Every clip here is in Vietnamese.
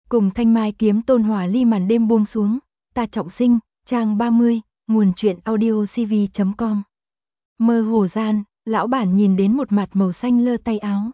Cùng thanh mai kiếm tôn hòa ly màn đêm buông xuống, ta trọng sinh, trang 30, nguồn truyện audio cv.com. Mơ hồ gian, lão bản nhìn đến một mặt màu xanh lơ tay áo.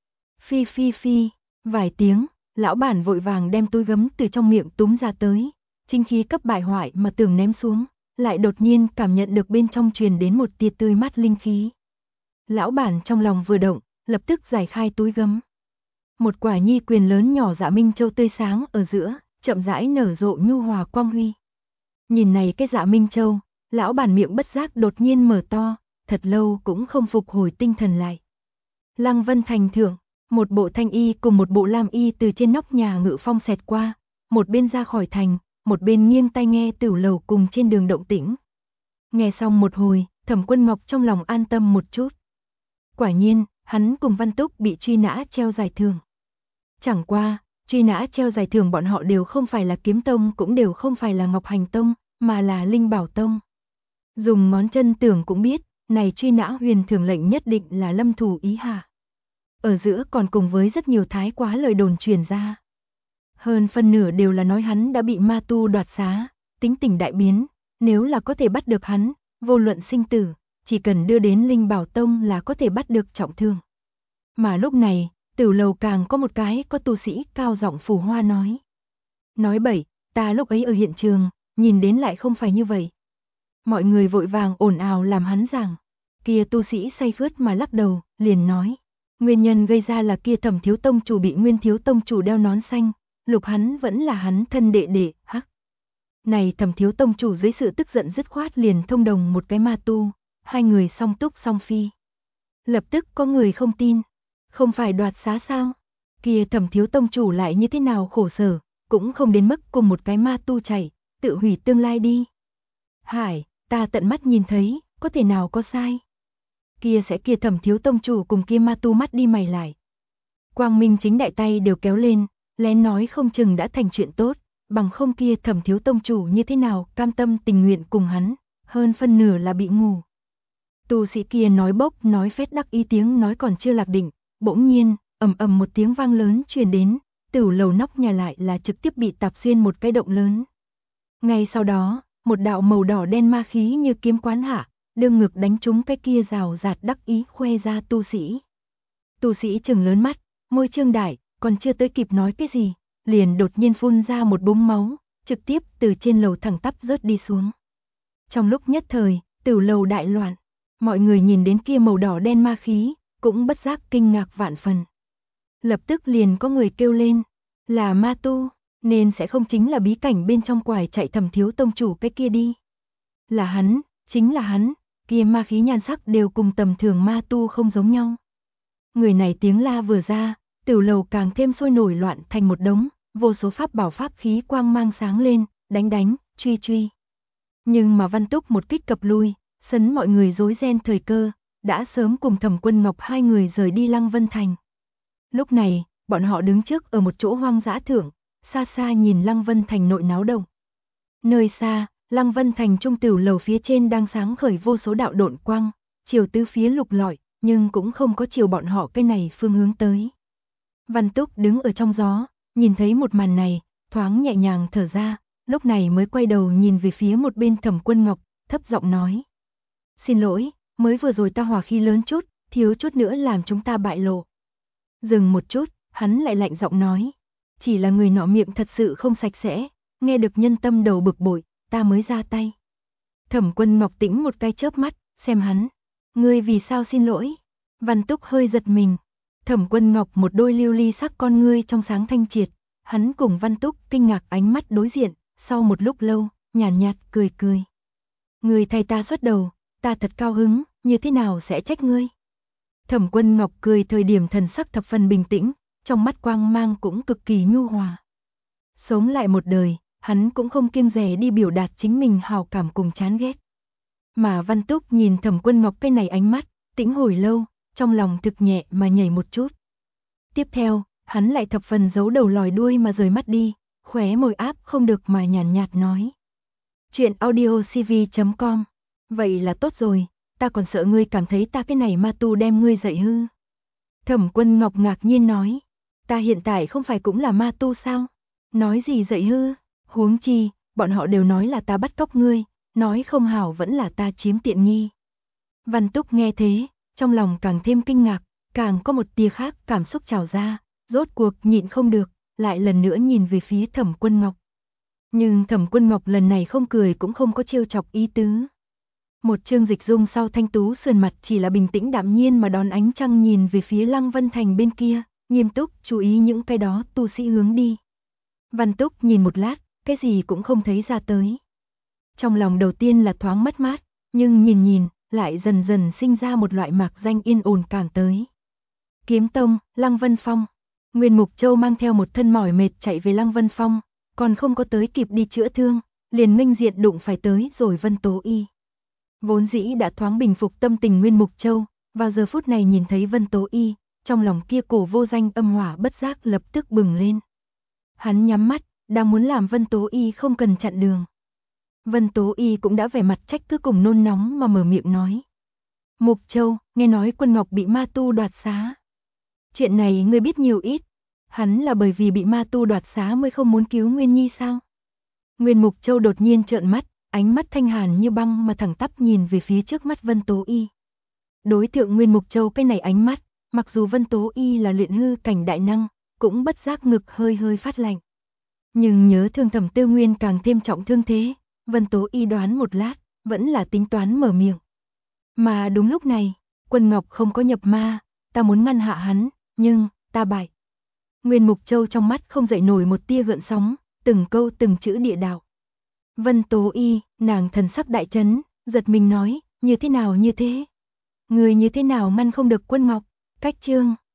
Phi phi phi, vài tiếng, lão bản vội vàng đem túi gấm từ trong miệng túm ra tới, chính khí cấp bại hoại mà tưởng ném xuống, lại đột nhiên cảm nhận được bên trong truyền đến một tia tươi mát linh khí. Lão bản trong lòng vừa động, lập tức giải khai túi gấm. Một quả nhi quyền lớn nhỏ Dạ Minh Châu tươi sáng ở giữa, chậm rãi nở rộ nhu hòa quang huy. Nhìn này cái Dạ Minh Châu, lão bản miệng bất giác đột nhiên mở to, thật lâu cũng không phục hồi tinh thần lại. Lăng Vân Thành thượng, một bộ thanh y cùng một bộ lam y từ trên nóc nhà Ngự Phong xẹt qua, một bên ra khỏi thành, một bên nghiêng tai nghe tửu lầu cùng trên đường động tĩnh. Nghe xong một hồi, Thẩm Quân Ngọc trong lòng an tâm một chút. Quả nhiên, hắn cùng Văn Túc bị truy nã treo giải thưởng. Chẳng qua, truy nã treo giải thưởng bọn họ đều không phải là Kiếm Tông, cũng đều không phải là Ngọc Hành Tông, mà là Linh Bảo Tông. Dùng ngón chân tưởng cũng biết, này truy nã huyền thưởng lệnh nhất định là Lâm Thủ ý hạ. Ở giữa còn cùng với rất nhiều thái quá lời đồn truyền ra. Hơn phân nửa đều là nói hắn đã bị ma tu đoạt xá, tính tình đại biến, nếu là có thể bắt được hắn, vô luận sinh tử, chỉ cần đưa đến Linh Bảo Tông là có thể bắt được trọng thương. Mà lúc này, tửu lầu càng có một cái có tu sĩ cao giọng phù hoa nói. Nói bậy, ta lúc ấy ở hiện trường, nhìn đến lại không phải như vậy. Mọi người vội vàng ồn ào làm hắn giảng. Kia tu sĩ say khướt mà lắc đầu, liền nói. Nguyên nhân gây ra là kia Thẩm thiếu tông chủ bị Nguyên thiếu tông chủ đeo nón xanh, lục hắn vẫn là hắn thân đệ đệ, hắc. Này Thẩm thiếu tông chủ dưới sự tức giận dứt khoát liền thông đồng một cái ma tu, hai người song túc song phi. Lập tức có người không tin, không phải đoạt xá sao? Kia Thẩm thiếu tông chủ lại như thế nào khổ sở, cũng không đến mức cùng một cái ma tu chạy, tự hủy tương lai đi. Hải, ta tận mắt nhìn thấy, có thể nào có sai? Kia Thẩm thiếu tông chủ cùng kia ma tu mắt đi mày lại. Quang Minh chính đại tay đều kéo lên, lén nói không chừng đã thành chuyện tốt, bằng không kia Thẩm thiếu tông chủ như thế nào cam tâm tình nguyện cùng hắn, hơn phân nửa là bị ngủ. Tu sĩ kia nói bốc nói phét đắc ý tiếng nói còn chưa lạc định, bỗng nhiên, ầm ầm một tiếng vang lớn truyền đến, tửu lầu nóc nhà lại là trực tiếp bị tạp xuyên một cái động lớn. Ngay sau đó, một đạo màu đỏ đen ma khí như kiếm quán hạ, đương ngực đánh trúng cái kia rào rạt đắc ý khoe ra tu sĩ. Tu sĩ trừng lớn mắt, môi trương đại, còn chưa tới kịp nói cái gì, liền đột nhiên phun ra một búng máu, trực tiếp từ trên lầu thẳng tắp rớt đi xuống. Trong lúc nhất thời, tửu lầu đại loạn, mọi người nhìn đến kia màu đỏ đen ma khí, cũng bất giác kinh ngạc vạn phần. Lập tức liền có người kêu lên, là ma tu, nên sẽ không chính là bí cảnh bên trong quải chạy Thẩm thiếu tông chủ cái kia đi. Là hắn, chính là hắn, kia ma khí nhan sắc đều cùng tầm thường ma tu không giống nhau. Người này tiếng la vừa ra, tửu lầu càng thêm sôi nổi loạn thành một đống, vô số pháp bảo pháp khí quang mang sáng lên, đánh, truy. Nhưng mà Văn Túc một kích cập lui, sấn mọi người rối ren thời cơ, đã sớm cùng Thẩm Quân Ngọc hai người rời đi Lăng Vân Thành. Lúc này, bọn họ đứng trước ở một chỗ hoang dã thượng, xa xa nhìn Lăng Vân Thành nội náo động. Nơi xa, Lăng Vân Thành trung tửu lầu phía trên đang sáng khởi vô số đạo độn quang, chiều tứ phía lục lọi, nhưng cũng không có chiều bọn họ cái này phương hướng tới. Văn Túc đứng ở trong gió, nhìn thấy một màn này, thoáng nhẹ nhàng thở ra, lúc này mới quay đầu nhìn về phía một bên Thẩm Quân Ngọc, thấp giọng nói. Xin lỗi, mới vừa rồi ta hỏa khí lớn chút, thiếu chút nữa làm chúng ta bại lộ. Dừng một chút, hắn lại lạnh giọng nói. Chỉ là người nọ miệng thật sự không sạch sẽ, nghe được nhân tâm đầu bực bội, ta mới ra tay. Thẩm Quân Ngọc tĩnh một cái chớp mắt, xem hắn. Ngươi vì sao xin lỗi? Văn Túc hơi giật mình. Thẩm Quân Ngọc một đôi lưu ly sắc con ngươi trong sáng thanh triệt. Hắn cùng Văn Túc kinh ngạc ánh mắt đối diện, sau một lúc lâu, nhàn nhạt cười. Ngươi thay ta xuất đầu, ta thật cao hứng, như thế nào sẽ trách ngươi? Thẩm Quân Ngọc cười thời điểm thần sắc thập phần bình tĩnh, trong mắt quang mang cũng cực kỳ nhu hòa. Sống lại một đời, hắn cũng không kiêng dè đi biểu đạt chính mình hào cảm cùng chán ghét. Mà Văn Túc nhìn Thẩm Quân Ngọc cái này ánh mắt, tĩnh hồi lâu, trong lòng thực nhẹ mà nhảy một chút. Tiếp theo, hắn lại thập phần giấu đầu lòi đuôi mà rời mắt đi, khóe môi áp không được mà nhàn nhạt nói. Chuyện audio cv.com. Vậy là tốt rồi, ta còn sợ ngươi cảm thấy ta cái này ma tu đem ngươi dạy hư. Thẩm Quân Ngọc ngạc nhiên nói. Ta hiện tại không phải cũng là ma tu sao? Nói gì dậy hư, huống chi, bọn họ đều nói là ta bắt cóc ngươi, nói không hảo vẫn là ta chiếm tiện nghi. Văn Túc nghe thế, trong lòng càng thêm kinh ngạc, càng có một tia khác cảm xúc trào ra, rốt cuộc nhịn không được, lại lần nữa nhìn về phía Thẩm Quân Ngọc. Nhưng Thẩm Quân Ngọc lần này không cười cũng không có trêu chọc ý tứ. Một chương dịch dung sau thanh tú sườn mặt chỉ là bình tĩnh đạm nhiên mà đón ánh trăng nhìn về phía Lăng Vân Thành bên kia, nghiêm túc chú ý những cái đó tu sĩ hướng đi. Văn Túc nhìn một lát, cái gì cũng không thấy ra tới. Trong lòng đầu tiên là thoáng mất mát, nhưng nhìn nhìn, lại dần dần sinh ra một loại mạc danh yên ổn cảm tới. Kiếm Tông, Lăng Vân Phong. Nguyên Mục Châu mang theo một thân mỏi mệt chạy về Lăng Vân Phong, còn không có tới kịp đi chữa thương, liền nghênh diện đụng phải tới rồi Vân Tố Y. Vốn dĩ đã thoáng bình phục tâm tình Nguyên Mục Châu, vào giờ phút này nhìn thấy Vân Tố Y, trong lòng kia cổ vô danh âm hỏa bất giác lập tức bừng lên. Hắn nhắm mắt, đang muốn làm Vân Tố Y không cần chặn đường. Vân Tố Y cũng đã vẻ mặt trách cứ cùng nôn nóng mà mở miệng nói. Mục Châu, nghe nói Quân Ngọc bị ma tu đoạt xá. Chuyện này ngươi biết nhiều ít. Hắn là bởi vì bị ma tu đoạt xá mới không muốn cứu Nguyên Nhi sao? Nguyên Mục Châu đột nhiên trợn mắt, ánh mắt thanh hàn như băng mà thẳng tắp nhìn về phía trước mắt Vân Tố Y. Đối thượng Nguyên Mục Châu cái này ánh mắt, mặc dù Vân Tố Y là luyện hư cảnh đại năng, cũng bất giác ngực hơi hơi phát lạnh. Nhưng nhớ thương Thẩm Tư Nguyên càng thêm trọng thương thế, Vân Tố Y đoán một lát, vẫn là tính toán mở miệng. Mà đúng lúc này, Quân Ngọc không có nhập ma, ta muốn ngăn hạ hắn, nhưng, ta bại. Nguyên Mục Châu trong mắt không dậy nổi một tia gợn sóng, từng câu từng chữ địa đạo. Vân Tố Y, nàng thần sắc đại chấn, giật mình nói, như thế nào như thế? Người như thế nào ngăn không được Quân Ngọc? Cách chương